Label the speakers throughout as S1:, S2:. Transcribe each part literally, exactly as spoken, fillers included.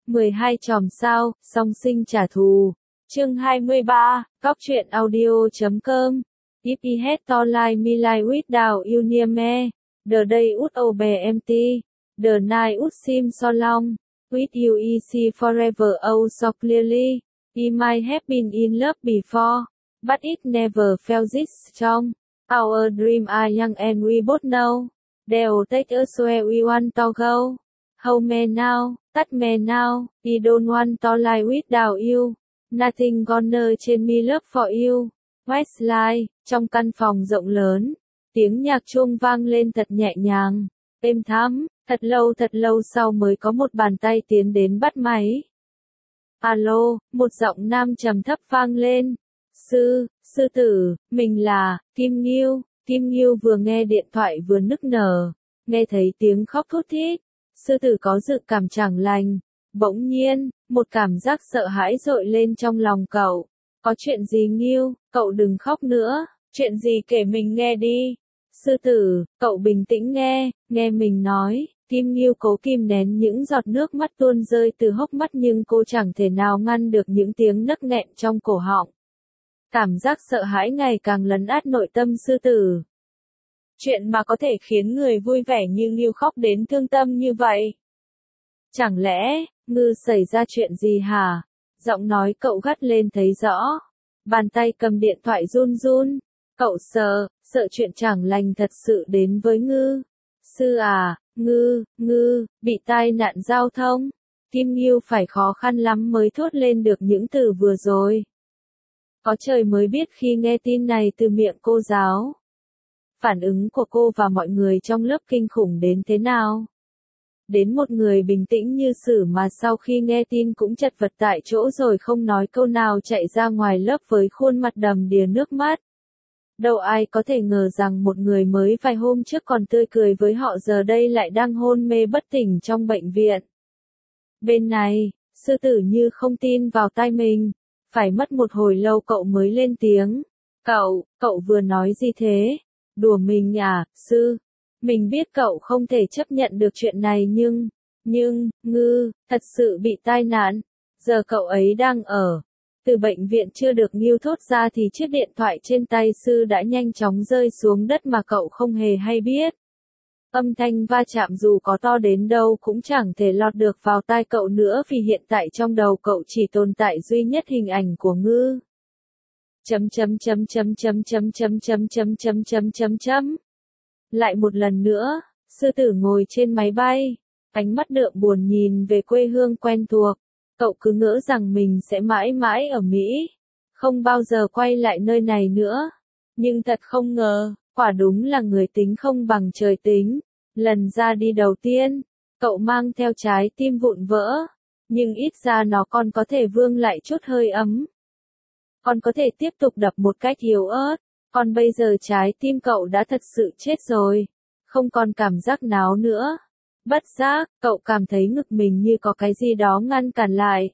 S1: mười hai chòm sao, song sinh trả thù. Chương hai mươi ba, Cóc truyện audio chấm com. If he had to like me like without you near me, the day would all be empty, the night would seem so long. With you I see forever oh so clearly. He might have been in love before, but it never felt this strong. Our dreams are young and we both know, they'll take us where we want to go. Hold me now, touch me now, I don't want to lie without you. Nothing gonna change me love for you. Westlife, trong căn phòng rộng lớn, tiếng nhạc chuông vang lên thật nhẹ nhàng, êm thắm. Thật lâu thật lâu sau mới có một bàn tay tiến đến bắt máy. Alo, một giọng nam trầm thấp vang lên. Sư, sư tử, mình là, Kim Nghiêu. Kim Nghiêu vừa nghe điện thoại vừa nức nở, nghe thấy tiếng khóc thút thít. Sư tử có dự cảm chẳng lành. Bỗng nhiên, một cảm giác sợ hãi dội lên trong lòng cậu. Có chuyện gì Nghiêu, cậu đừng khóc nữa. Chuyện gì kể mình nghe đi. Sư tử, cậu bình tĩnh nghe, nghe mình nói. Kim Nghiêu cố kìm nén những giọt nước mắt tuôn rơi từ hốc mắt nhưng cô chẳng thể nào ngăn được những tiếng nấc nghẹn trong cổ họng. Cảm giác sợ hãi ngày càng lấn át nội tâm sư tử. Chuyện mà có thể khiến người vui vẻ như Nghiêu khóc đến thương tâm như vậy. Chẳng lẽ, Ngư xảy ra chuyện gì hả? Giọng nói cậu gắt lên thấy rõ. Bàn tay cầm điện thoại run run. Cậu sợ, sợ chuyện chẳng lành thật sự đến với Ngư. Sư à, Ngư, Ngư, bị tai nạn giao thông. Kim Nghiêu phải khó khăn lắm mới thốt lên được những từ vừa rồi. Có trời mới biết khi nghe tin này từ miệng cô giáo. Phản ứng của cô và mọi người trong lớp kinh khủng đến thế nào? Đến một người bình tĩnh như Sử mà sau khi nghe tin cũng chật vật tại chỗ rồi không nói câu nào chạy ra ngoài lớp với khuôn mặt đầm đìa nước mắt. Đâu ai có thể ngờ rằng một người mới vài hôm trước còn tươi cười với họ giờ đây lại đang hôn mê bất tỉnh trong bệnh viện. Bên này, sư tử như không tin vào tai mình. Phải mất một hồi lâu cậu mới lên tiếng. Cậu, cậu vừa nói gì thế? Đùa mình à, sư? Mình biết cậu không thể chấp nhận được chuyện này nhưng, nhưng, Ngư, thật sự bị tai nạn. Giờ cậu ấy đang ở. Từ bệnh viện chưa được Nghiêu thốt ra thì chiếc điện thoại trên tay sư đã nhanh chóng rơi xuống đất mà cậu không hề hay biết. Âm thanh va chạm dù có to đến đâu cũng chẳng thể lọt được vào tai cậu nữa vì hiện tại trong đầu cậu chỉ tồn tại duy nhất hình ảnh của Ngư. Chấm chấm chấm chấm chấm chấm chấm chấm chấm chấm chấm chấm chấm. Lại một lần nữa, sư tử ngồi trên máy bay, ánh mắt đượm buồn nhìn về quê hương quen thuộc. Cậu cứ ngỡ rằng mình sẽ mãi mãi ở Mỹ, không bao giờ quay lại nơi này nữa. Nhưng thật không ngờ, quả đúng là người tính không bằng trời tính. Lần ra đi đầu tiên, cậu mang theo trái tim vụn vỡ, nhưng ít ra nó còn có thể vương lại chút hơi ấm. Còn có thể tiếp tục đập một cách yếu ớt, còn bây giờ trái tim cậu đã thật sự chết rồi, không còn cảm giác náo nữa. Bất giác, cậu cảm thấy ngực mình như có cái gì đó ngăn cản lại.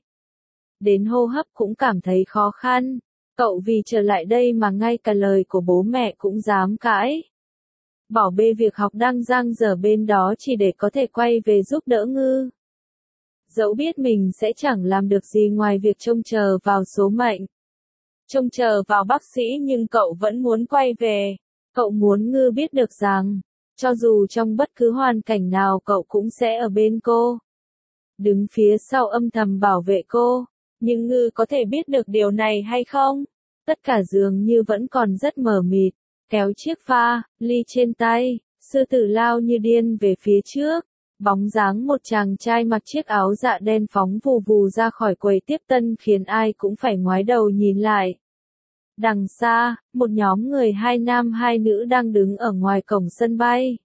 S1: Đến hô hấp cũng cảm thấy khó khăn. Cậu vì trở lại đây mà ngay cả lời của bố mẹ cũng dám cãi. Bỏ bê việc học đang dang dở bên đó chỉ để có thể quay về giúp đỡ Ngư. Dẫu biết mình sẽ chẳng làm được gì ngoài việc trông chờ vào số mệnh. Trông chờ vào bác sĩ nhưng cậu vẫn muốn quay về. Cậu muốn Ngư biết được rằng, cho dù trong bất cứ hoàn cảnh nào cậu cũng sẽ ở bên cô. Đứng phía sau âm thầm bảo vệ cô. Nhưng Ngư có thể biết được điều này hay không? Tất cả dường như vẫn còn rất mờ mịt. Kéo chiếc pha, ly trên tay, sư tử lao như điên về phía trước. Bóng dáng một chàng trai mặc chiếc áo dạ đen phóng vù vù ra khỏi quầy tiếp tân khiến ai cũng phải ngoái đầu nhìn lại. Đằng xa, một nhóm người hai nam hai nữ đang đứng ở ngoài cổng sân bay.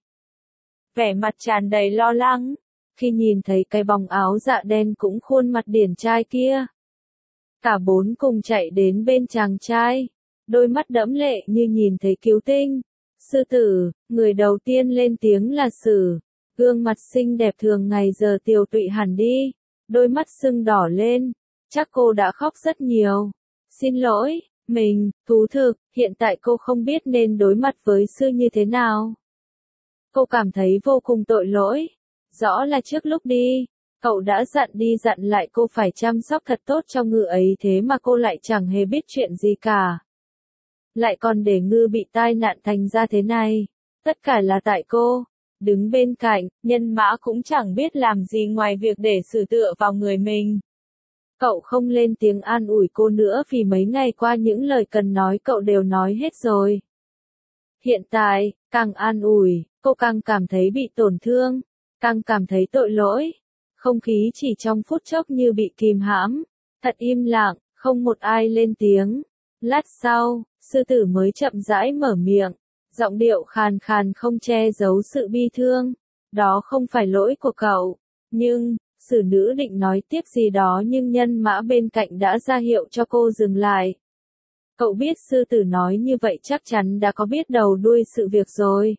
S1: Vẻ mặt tràn đầy lo lắng, khi nhìn thấy cái bóng áo dạ đen cũng khuôn mặt điển trai kia. Cả bốn cùng chạy đến bên chàng trai, đôi mắt đẫm lệ như nhìn thấy cứu tinh. Sư tử, người đầu tiên lên tiếng là Sử, gương mặt xinh đẹp thường ngày giờ tiều tụy hẳn đi, đôi mắt sưng đỏ lên, chắc cô đã khóc rất nhiều. Xin lỗi, mình, thú thực, hiện tại cô không biết nên đối mặt với sư như thế nào. Cô cảm thấy vô cùng tội lỗi, rõ là trước lúc đi, Cậu đã dặn đi dặn lại cô phải chăm sóc thật tốt cho Ngư ấy thế mà cô lại chẳng hề biết chuyện gì cả. Lại còn để Ngư bị tai nạn thành ra thế này. Tất cả là tại cô. Đứng bên cạnh, Nhân Mã cũng chẳng biết làm gì ngoài việc để xử tựa vào người mình. Cậu không lên tiếng an ủi cô nữa vì mấy ngày qua những lời cần nói cậu đều nói hết rồi. Hiện tại, càng an ủi, cô càng cảm thấy bị tổn thương, càng cảm thấy tội lỗi. Không khí chỉ trong phút chốc như bị kìm hãm, thật im lặng, không một ai lên tiếng. Lát sau, sư tử mới chậm rãi mở miệng, giọng điệu khàn khàn không che giấu sự bi thương. Đó không phải lỗi của cậu, nhưng, xử nữ định nói tiếp gì đó nhưng Nhân Mã bên cạnh đã ra hiệu cho cô dừng lại. Cậu biết sư tử nói như vậy chắc chắn đã có biết đầu đuôi sự việc rồi.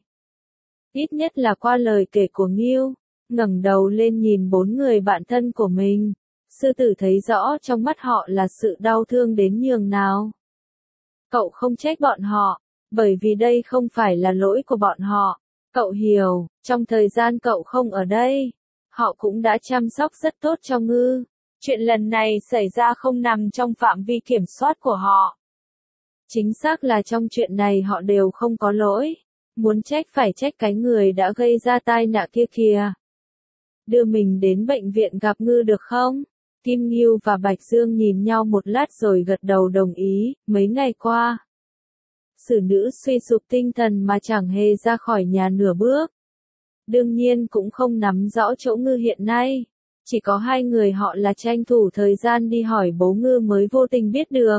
S1: Ít nhất là qua lời kể của Nghiêu. Ngẩng đầu lên nhìn bốn người bạn thân của mình, sư tử thấy rõ trong mắt họ là sự đau thương đến nhường nào. Cậu không trách bọn họ, bởi vì đây không phải là lỗi của bọn họ. Cậu hiểu, trong thời gian cậu không ở đây, họ cũng đã chăm sóc rất tốt cho Ngư. Chuyện lần này xảy ra không nằm trong phạm vi kiểm soát của họ. Chính xác là trong chuyện này họ đều không có lỗi. Muốn trách phải trách cái người đã gây ra tai nạn kia kìa. Đưa mình đến bệnh viện gặp Ngư được không? Kim Nghiêu và Bạch Dương nhìn nhau một lát rồi gật đầu đồng ý. Mấy ngày qua, xử nữ suy sụp tinh thần mà chẳng hề ra khỏi nhà nửa bước. Đương nhiên cũng không nắm rõ chỗ Ngư hiện nay. Chỉ có hai người họ là tranh thủ thời gian đi hỏi bố Ngư mới vô tình biết được.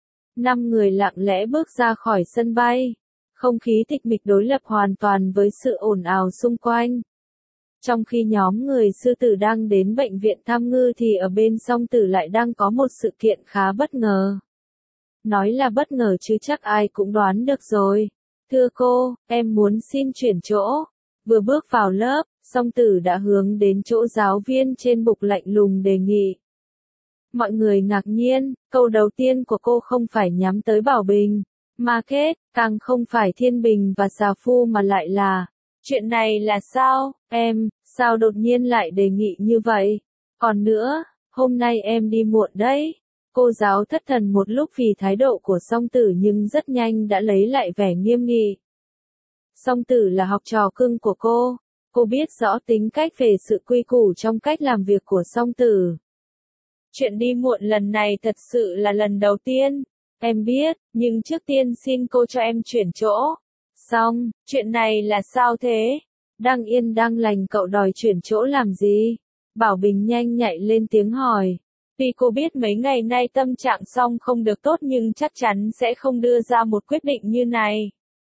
S1: Năm người lặng lẽ bước ra khỏi sân bay. Không khí tịch mịch đối lập hoàn toàn với sự ồn ào xung quanh. Trong khi nhóm người sư tử đang đến bệnh viện thăm Ngư thì ở bên Song Tử lại đang có một sự kiện khá bất ngờ. Nói là bất ngờ chứ chắc ai cũng đoán được rồi. Thưa cô, em muốn xin chuyển chỗ. Vừa bước vào lớp, Song Tử đã hướng đến chỗ giáo viên trên bục lạnh lùng đề nghị. Mọi người ngạc nhiên, câu đầu tiên của cô không phải nhắm tới Bảo Bình, Market, càng không phải Thiên Bình và Xà Phu mà lại là, chuyện này là sao, em, sao đột nhiên lại đề nghị như vậy? Còn nữa, hôm nay em đi muộn đấy. Cô giáo thất thần một lúc vì thái độ của Song Tử nhưng rất nhanh đã lấy lại vẻ nghiêm nghị. Song Tử là học trò cưng của cô, cô biết rõ tính cách về sự quy củ trong cách làm việc của Song Tử. Chuyện đi muộn lần này thật sự là lần đầu tiên, em biết, nhưng trước tiên xin cô cho em chuyển chỗ. Xong, chuyện này là sao thế? Đang yên đang lành cậu đòi chuyển chỗ làm gì? Bảo Bình nhanh nhạy lên tiếng hỏi. Tuy cô biết mấy ngày nay tâm trạng Song không được tốt nhưng chắc chắn sẽ không đưa ra một quyết định như này.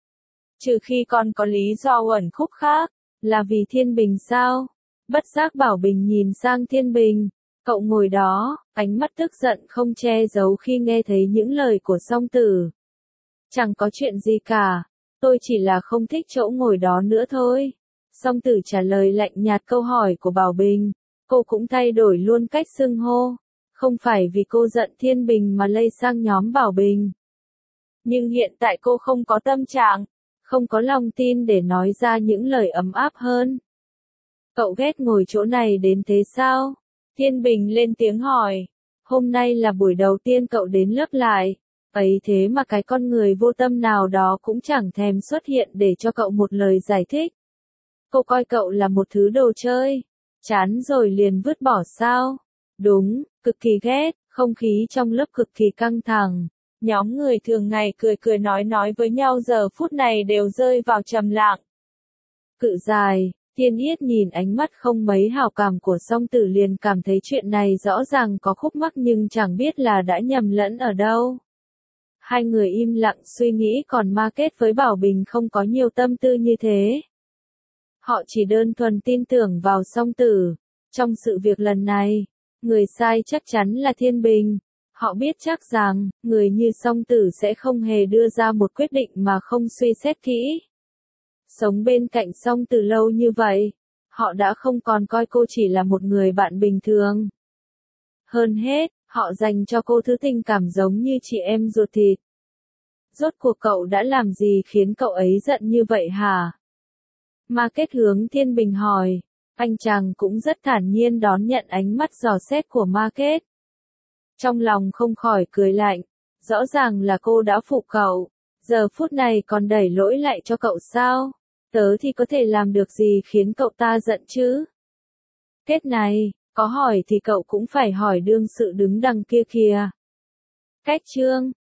S1: Trừ khi còn có lý do uẩn khúc khác, là vì Thiên Bình sao? Bất giác Bảo Bình nhìn sang Thiên Bình. Cậu ngồi đó, ánh mắt tức giận không che giấu khi nghe thấy những lời của Song Tử. Chẳng có chuyện gì cả, tôi chỉ là không thích chỗ ngồi đó nữa thôi. Song Tử trả lời lạnh nhạt câu hỏi của Bảo Bình, cô cũng thay đổi luôn cách xưng hô. Không phải vì cô giận Thiên Bình mà lây sang nhóm Bảo Bình. Nhưng hiện tại cô không có tâm trạng, không có lòng tin để nói ra những lời ấm áp hơn. Cậu ghét ngồi chỗ này đến thế sao? Thiên Bình lên tiếng hỏi. Hôm nay là buổi đầu tiên cậu đến lớp lại. Ấy thế mà cái con người vô tâm nào đó cũng chẳng thèm xuất hiện để cho cậu một lời giải thích. Cô coi cậu là một thứ đồ chơi. Chán rồi liền vứt bỏ sao? Đúng, cực kỳ ghét, không khí trong lớp cực kỳ căng thẳng. Nhóm người thường ngày cười cười nói nói với nhau giờ phút này đều rơi vào trầm lặng. Cự dài, Thiên Yết nhìn ánh mắt không mấy hào cảm của Song Tử liền cảm thấy chuyện này rõ ràng có khúc mắc nhưng chẳng biết là đã nhầm lẫn ở đâu. Hai người im lặng suy nghĩ còn Market với Bảo Bình không có nhiều tâm tư như thế. Họ chỉ đơn thuần tin tưởng vào Song Tử. Trong sự việc lần này, người sai chắc chắn là Thiên Bình. Họ biết chắc rằng, người như Song Tử sẽ không hề đưa ra một quyết định mà không suy xét kỹ. Sống bên cạnh Song Tử lâu như vậy, họ đã không còn coi cô chỉ là một người bạn bình thường. Hơn hết, họ dành cho cô thứ tình cảm giống như chị em ruột thịt. Rốt cuộc cậu đã làm gì khiến cậu ấy giận như vậy hả? Market hướng Thiên Bình hỏi. Anh chàng cũng rất thản nhiên đón nhận ánh mắt dò xét của Margaret. Trong lòng không khỏi cười lạnh, rõ ràng là cô đã phụ cậu, giờ phút này còn đẩy lỗi lại cho cậu sao? Tớ thì có thể làm được gì khiến cậu ta giận chứ? Kết này, có hỏi thì cậu cũng phải hỏi đương sự đứng đằng kia kìa. Cách chương